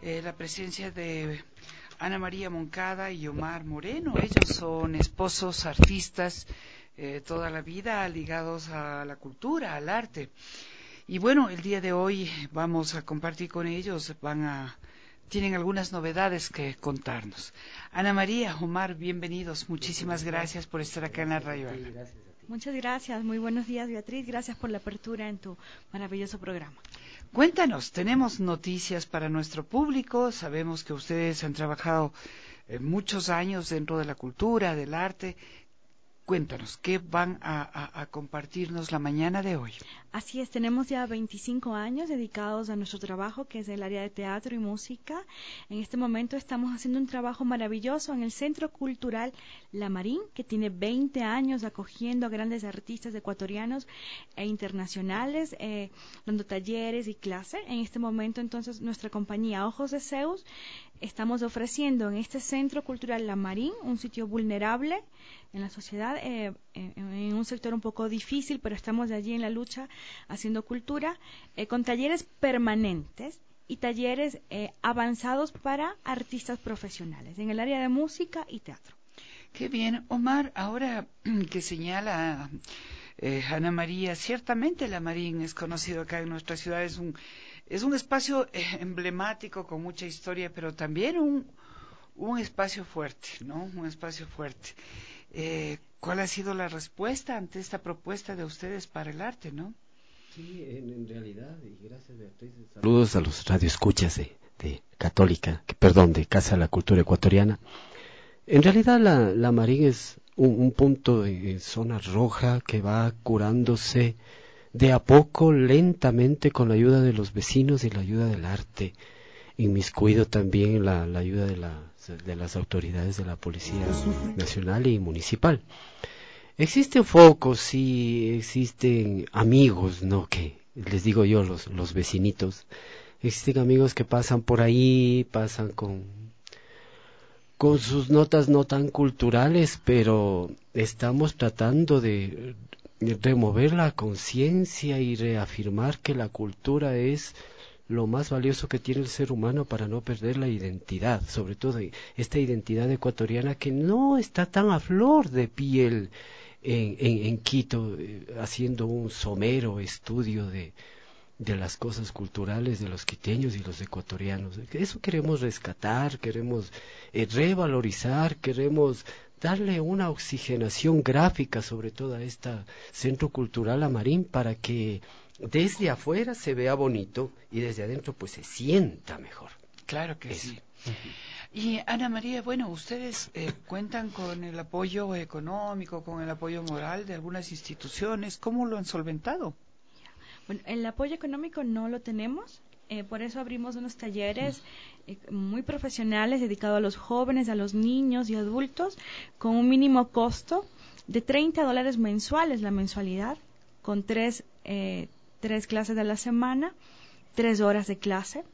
la presencia de Ana María Moncada y Omar Moreno. Ellos son esposos artistas toda la vida ligados a la cultura, al arte. Y bueno, el día de hoy vamos a compartir con ellos, tienen algunas novedades que contarnos. Ana María, Omar, bienvenidos. Muchísimas gracias por estar acá en la Radio Alba. Muchas gracias, muy buenos días, Beatriz. Gracias por la apertura en tu maravilloso programa. Cuéntanos, tenemos noticias para nuestro público. Sabemos que ustedes han trabajado muchos años dentro de la cultura, del arte. Cuéntanos, ¿qué van a compartirnos la mañana de hoy? Así es, tenemos ya 25 años dedicados a nuestro trabajo, que es el área de teatro y música. En este momento estamos haciendo un trabajo maravilloso en el Centro Cultural La Marín, que tiene 20 años acogiendo a grandes artistas ecuatorianos e internacionales, dando talleres y clases. En este momento, entonces, nuestra compañía Ojos de Zeus, estamos ofreciendo en este Centro Cultural La Marín un sitio vulnerable en la sociedad, en un sector un poco difícil, pero estamos allí en la lucha haciendo cultura, con talleres permanentes y talleres avanzados para artistas profesionales en el área de música y teatro. Qué bien, Omar, ahora que señala Ana María, ciertamente La Marín es conocido acá en nuestra ciudad, es un espacio emblemático con mucha historia, pero también un espacio fuerte, ¿no? Un espacio fuerte. ¿Cuál ha sido la respuesta ante esta propuesta de ustedes para el arte, no? Sí, en realidad, y gracias Beatriz, saludos a los radioescuchas de Católica, de Casa de la Cultura Ecuatoriana. En realidad la Marín es un punto en zona roja que va curándose de a poco, lentamente, con la ayuda de los vecinos y la ayuda del arte, inmiscuido también la ayuda de las autoridades de la Policía Nacional y Municipal. Existen focos, sí, existen amigos, ¿no? Que les digo yo, los vecinitos. Existen amigos que pasan por ahí, pasan con sus notas no tan culturales, pero estamos tratando de remover la conciencia y reafirmar que la cultura es lo más valioso que tiene el ser humano para no perder la identidad, sobre todo esta identidad ecuatoriana que no está tan a flor de piel en Quito, haciendo un somero estudio de las cosas culturales de los quiteños y los ecuatorianos. Eso queremos rescatar, queremos revalorizar, queremos darle una oxigenación gráfica sobre todo a esta Centro Cultural La Marín para que desde afuera se vea bonito y desde adentro pues se sienta mejor. Claro que sí. Y Ana María, bueno, ustedes cuentan con el apoyo económico, con el apoyo moral de algunas instituciones. ¿Cómo lo han solventado? Bueno, el apoyo económico no lo tenemos, por eso abrimos unos talleres muy profesionales dedicados a los jóvenes, a los niños y adultos, con un mínimo costo de $30 mensuales la mensualidad, con tres clases de la semana, 3 horas de clase.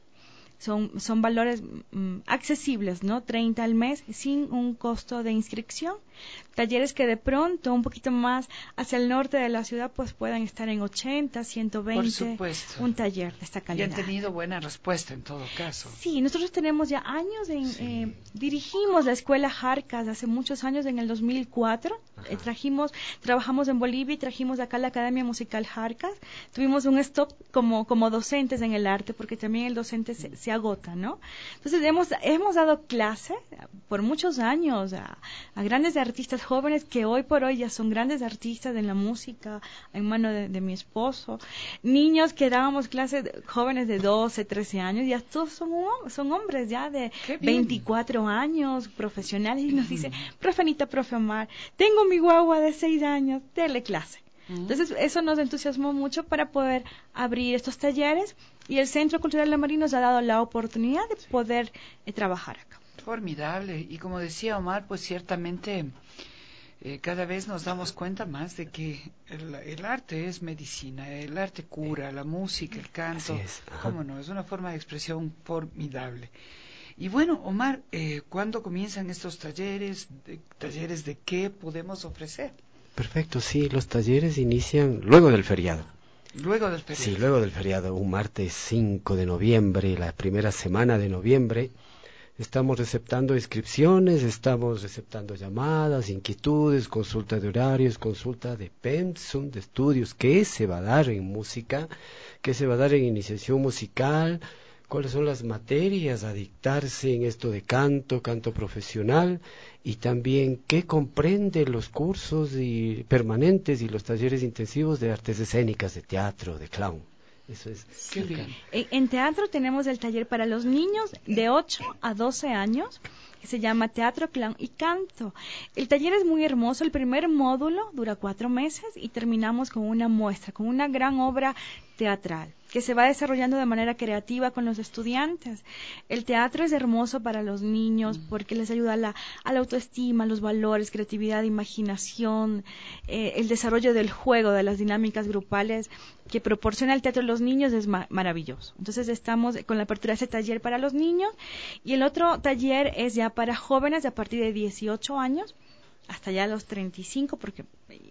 Son valores accesibles, ¿no? 30 al mes, sin un costo de inscripción. Talleres que de pronto, un poquito más hacia el norte de la ciudad, pues puedan estar en 80, 120. Por supuesto. Un taller de esta calidad. Y han tenido buena respuesta en todo caso. Sí, nosotros tenemos ya años dirigimos la escuela Jarcas hace muchos años, en el 2004. Trabajamos en Bolivia y trajimos acá la Academia Musical Jarcas. Tuvimos un stop como docentes en el arte, porque también el docente se agota, ¿no? Entonces hemos dado clase por muchos años a grandes artistas jóvenes que hoy por hoy ya son grandes artistas en la música, en mano de mi esposo. Niños que dábamos clases, jóvenes de 12, 13 años, ya todos son hombres ya de 24 años, profesionales, y nos dicen, profe Anita, profe Omar, tengo mi guagua de 6 años, dele clase. Entonces eso nos entusiasmó mucho para poder abrir estos talleres, y el Centro Cultural La Marín nos ha dado la oportunidad de poder trabajar acá. Formidable. Y como decía Omar, pues ciertamente cada vez nos damos cuenta más de que el arte es medicina, el arte cura, la música, el canto, cómo no, es una forma de expresión formidable. Y bueno, Omar, ¿cuándo comienzan estos talleres? ¿Talleres de qué podemos ofrecer? Perfecto, sí, los talleres inician luego del feriado. Luego del feriado. Sí, luego del feriado, un martes 5 de noviembre, la primera semana de noviembre. Estamos receptando inscripciones, estamos receptando llamadas, inquietudes, consulta de horarios, consulta de pensum, de estudios, qué se va a dar en música, qué se va a dar en iniciación musical, cuáles son las materias a dictarse en esto de canto, canto profesional, y también qué comprenden los cursos permanentes y los talleres intensivos de artes escénicas, de teatro, de clown. Eso es. Qué bien. En teatro tenemos el taller para los niños de 8 a 12 años, que se llama Teatro, Clown y Canto. El taller es muy hermoso. El primer módulo dura 4 meses y terminamos con una muestra, con una gran obra teatral que se va desarrollando de manera creativa con los estudiantes. El teatro es hermoso para los niños porque les ayuda a la autoestima, los valores, creatividad, imaginación, el desarrollo del juego, de las dinámicas grupales que proporciona el teatro a los niños es maravilloso. Entonces estamos con la apertura de ese taller para los niños, y el otro taller es ya para jóvenes de a partir de 18 años hasta ya los 35, porque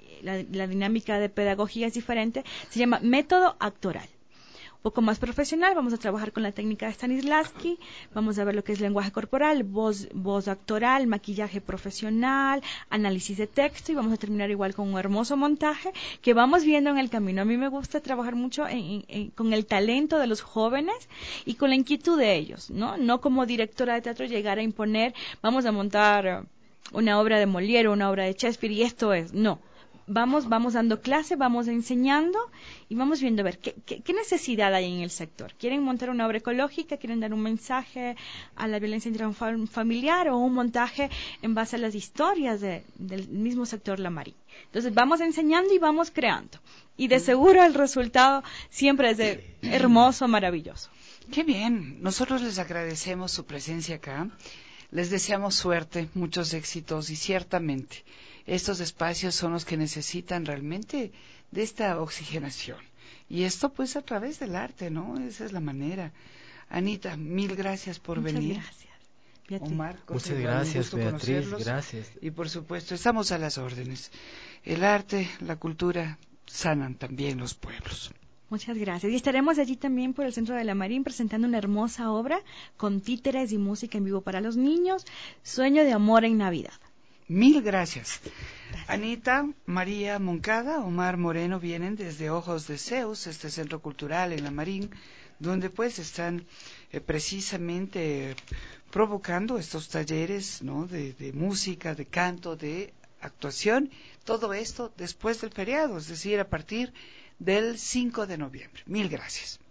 la dinámica de pedagogía es diferente. Se llama método actoral. Un poco más profesional, vamos a trabajar con la técnica de Stanislavski, vamos a ver lo que es lenguaje corporal, voz actoral, maquillaje profesional, análisis de texto, y vamos a terminar igual con un hermoso montaje que vamos viendo en el camino. A mí me gusta trabajar mucho con el talento de los jóvenes y con la inquietud de ellos, ¿no? No como directora de teatro llegar a imponer, vamos a montar una obra de Molière o una obra de Shakespeare y esto es, no. Vamos dando clase, vamos enseñando y vamos viendo a ver qué necesidad hay en el sector. ¿Quieren montar una obra ecológica? ¿Quieren dar un mensaje a la violencia intrafamiliar o un montaje en base a las historias del mismo sector La Marín? Entonces vamos enseñando y vamos creando. Y de seguro el resultado siempre es hermoso, maravilloso. Qué bien. Nosotros les agradecemos su presencia acá. Les deseamos suerte, muchos éxitos y ciertamente estos espacios son los que necesitan realmente de esta oxigenación. Y esto pues a través del arte, ¿no? Esa es la manera. Anita, mil gracias por venir. Muchas gracias. Beatriz. Omar, muchas gracias, Beatriz, gracias. Y por supuesto, estamos a las órdenes. El arte, la cultura sanan también los pueblos. Muchas gracias. Y estaremos allí también por el Centro de La Marín presentando una hermosa obra con títeres y música en vivo para los niños, Sueño de Amor en Navidad. Mil gracias. Anita, María Moncada, Omar Moreno vienen desde Ojos de Zeus, este centro cultural en La Marín, donde pues están precisamente provocando estos talleres, ¿no? de música, de canto, de actuación, todo esto después del feriado, es decir, a partir del 5 de noviembre. Mil gracias.